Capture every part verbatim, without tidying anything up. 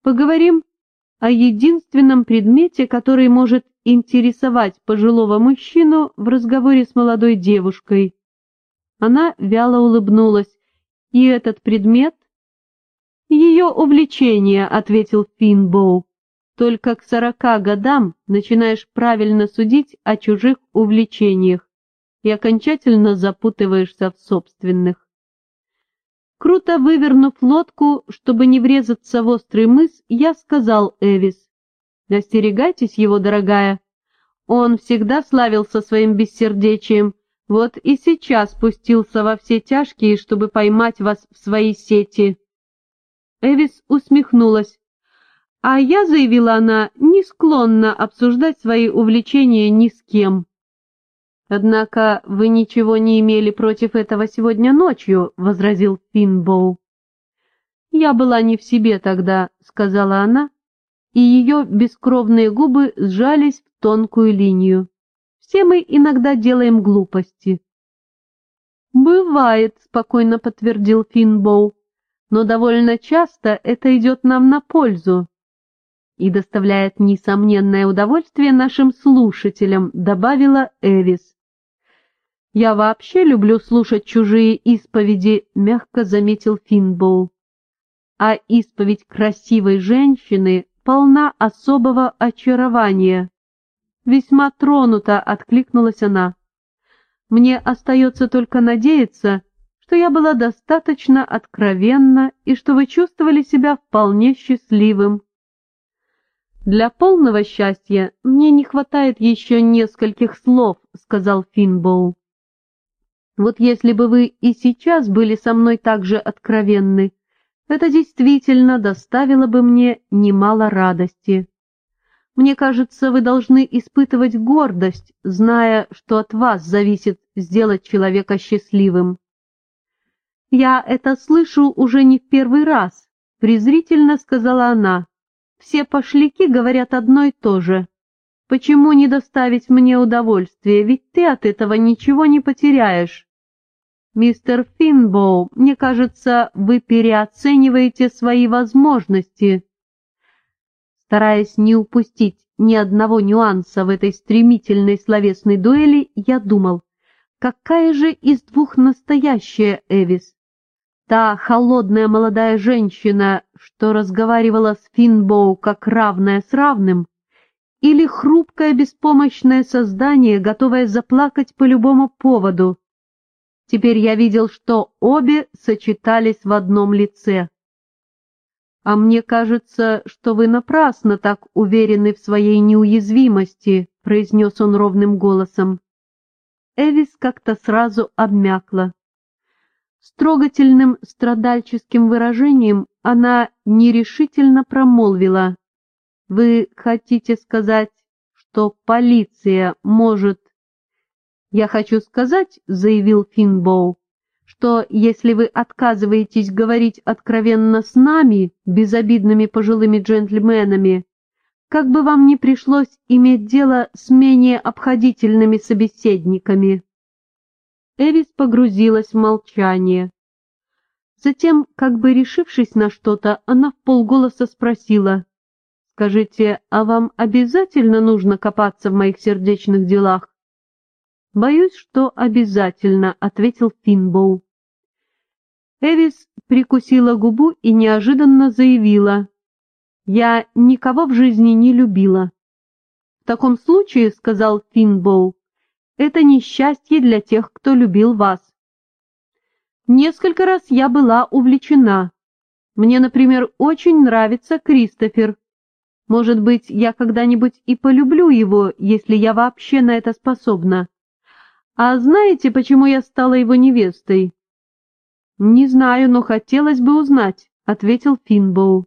Поговорим о единственном предмете, который может интересовать пожилого мужчину в разговоре с молодой девушкой». Она вяло улыбнулась. «И этот предмет?» «Ее увлечение», — ответил Финбоу. «Только к сорока годам начинаешь правильно судить о чужих увлечениях и окончательно запутываешься в собственных». Круто вывернув лодку, чтобы не врезаться в острый мыс, я сказал Эвис: «Остерегайтесь его, дорогая. Он всегда славился своим бессердечием, вот и сейчас спустился во все тяжкие, чтобы поймать вас в свои сети». Эвис усмехнулась. «А я, — заявила она, — не склонна обсуждать свои увлечения ни с кем». «Однако вы ничего не имели против этого сегодня ночью», — возразил Финбоу. «Я была не в себе тогда», — сказала она, и ее бескровные губы сжались в тонкую линию. «Все мы иногда делаем глупости». «Бывает», — спокойно подтвердил Финбоу, «но довольно часто это идет нам на пользу и доставляет несомненное удовольствие нашим слушателям», — добавила Эвис. «Я вообще люблю слушать чужие исповеди», — мягко заметил Финбоу. «А исповедь красивой женщины полна особого очарования». «Весьма тронута», — откликнулась она. «Мне остается только надеяться, что я была достаточно откровенна и что вы чувствовали себя вполне счастливым». «Для полного счастья мне не хватает еще нескольких слов», — сказал Финбоу. «Вот если бы вы и сейчас были со мной так же откровенны, это действительно доставило бы мне немало радости. Мне кажется, вы должны испытывать гордость, зная, что от вас зависит сделать человека счастливым». «Я это слышу уже не в первый раз», — презрительно сказала она. «Все пошляки говорят одно и то же. Почему не доставить мне удовольствие, ведь ты от этого ничего не потеряешь». «Мистер Финбоу, мне кажется, вы переоцениваете свои возможности». Стараясь не упустить ни одного нюанса в этой стремительной словесной дуэли, я думал, какая же из двух настоящая Эвис? Та холодная молодая женщина, что разговаривала с Финбоу как равная с равным, или хрупкое беспомощное создание, готовое заплакать по любому поводу? Теперь я видел, что обе сочетались в одном лице. «А мне кажется, что вы напрасно так уверены в своей неуязвимости», — произнес он ровным голосом. Эвис как-то сразу обмякла. С трогательным страдальческим выражением она нерешительно промолвила: «Вы хотите сказать, что полиция может...» «Я хочу сказать, — заявил Финбоу, — что если вы отказываетесь говорить откровенно с нами, безобидными пожилыми джентльменами, как бы вам ни пришлось иметь дело с менее обходительными собеседниками». Эвис погрузилась в молчание. Затем, как бы решившись на что-то, она вполголоса спросила: «Скажите, а вам обязательно нужно копаться в моих сердечных делах?» «Боюсь, что обязательно», — ответил Финбоу. Эвис прикусила губу и неожиданно заявила: «Я никого в жизни не любила». «В таком случае, — сказал Финбоу, — это несчастье для тех, кто любил вас. Несколько раз я была увлечена. Мне, например, очень нравится Кристофер. Может быть, я когда-нибудь и полюблю его, если я вообще на это способна. А знаете, почему я стала его невестой?» «Не знаю, но хотелось бы узнать», — ответил Финбоу.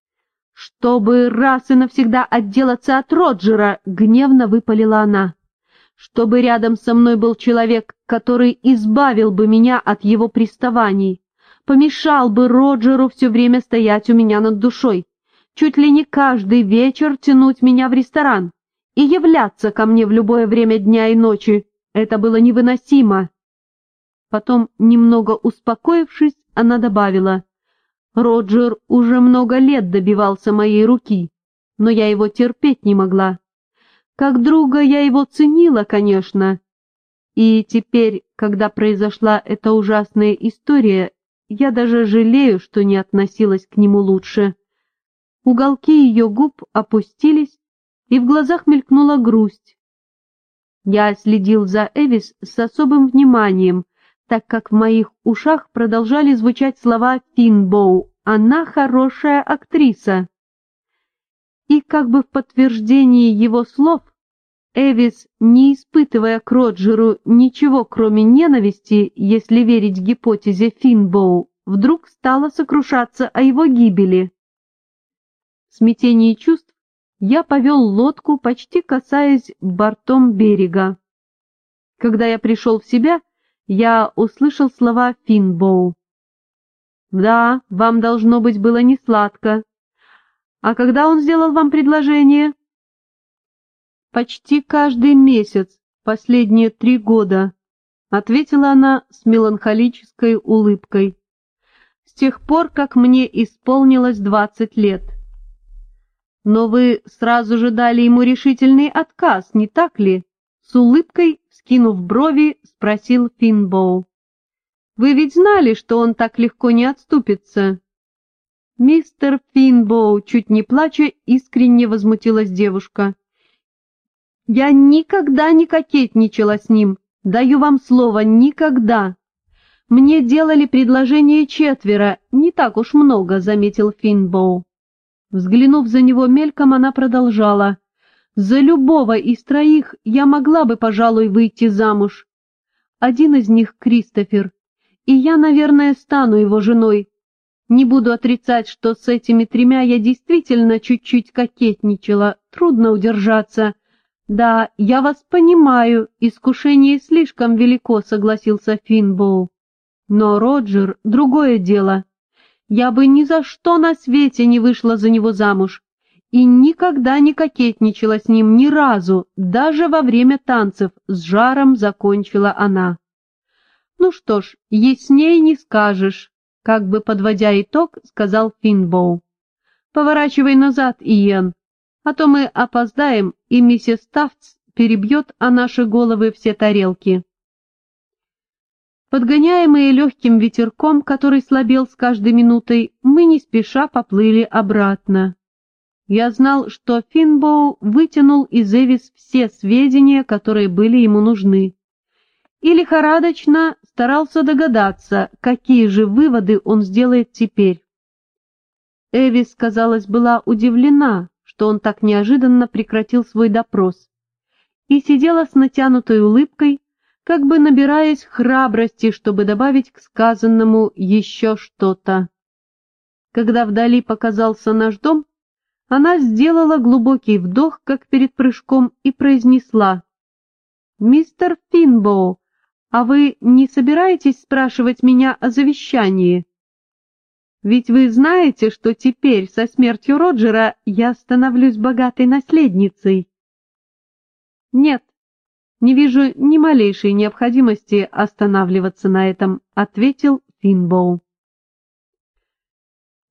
«Чтобы раз и навсегда отделаться от Роджера», — гневно выпалила она. «Чтобы рядом со мной был человек, который избавил бы меня от его приставаний, помешал бы Роджеру все время стоять у меня над душой, чуть ли не каждый вечер тянуть меня в ресторан и являться ко мне в любое время дня и ночи. Это было невыносимо». Потом, немного успокоившись, она добавила: Роджер уже много лет добивался моей руки, но я его терпеть не могла. Как друга я его ценила, конечно, и теперь, когда произошла эта ужасная история, я даже жалею, что не относилась к нему лучше. Уголки ее губ опустились, и в глазах мелькнула грусть. Я следил за Эвис с особым вниманием, так как в моих ушах продолжали звучать слова Финбоу: «Она хорошая актриса». И как бы в подтверждении его слов, Эвис, не испытывая к Роджеру ничего, кроме ненависти, если верить гипотезе Финбоу, вдруг стала сокрушаться о его гибели. В смятении чувств я повел лодку, почти касаясь бортом берега. Когда я пришел в себя, я услышал слова Финбоу. «Да, вам, должно быть, было несладко. А когда он сделал вам предложение?» «Почти каждый месяц, последние три года», — ответила она с меланхолической улыбкой. «С тех пор, как мне исполнилось двадцать лет». «Но вы сразу же дали ему решительный отказ, не так ли?» С улыбкой, вскинув брови, спросил Финбоу. «Вы ведь знали, что он так легко не отступится?» «Мистер Финбоу», чуть не плача, искренне возмутилась девушка. «Я никогда не кокетничала с ним, даю вам слово, никогда. Мне делали предложение четверо, не так уж много», — заметил Финбоу. Взглянув за него мельком, она продолжала. «За любого из троих я могла бы, пожалуй, выйти замуж. Один из них — Кристофер, и я, наверное, стану его женой. Не буду отрицать, что с этими тремя я действительно чуть-чуть кокетничала, трудно удержаться. Да, я вас понимаю, искушение слишком велико», — согласился Финбоу. «Но Роджер — другое дело. Я бы ни за что на свете не вышла за него замуж и никогда не кокетничала с ним ни разу, даже во время танцев», — с жаром закончила она. «Ну что ж, ясней не скажешь», — как бы подводя итог, сказал Финбоу. «Поворачивай назад, Иэн, а то мы опоздаем, и миссис Тафтс перебьет о наши головы все тарелки». Подгоняемые легким ветерком, который слабел с каждой минутой, мы не спеша поплыли обратно. Я знал, что Финбоу вытянул из Эвис все сведения, которые были ему нужны, и лихорадочно старался догадаться, какие же выводы он сделает теперь. Эвис, казалось, была удивлена, что он так неожиданно прекратил свой допрос, и сидела с натянутой улыбкой, как бы набираясь храбрости, чтобы добавить к сказанному еще что-то. Когда вдали показался наш дом, она сделала глубокий вдох, как перед прыжком, и произнесла: «Мистер Финбоу, а вы не собираетесь спрашивать меня о завещании? Ведь вы знаете, что теперь, со смертью Роджера, я становлюсь богатой наследницей». «Нет, не вижу ни малейшей необходимости останавливаться на этом», — ответил Финбоу.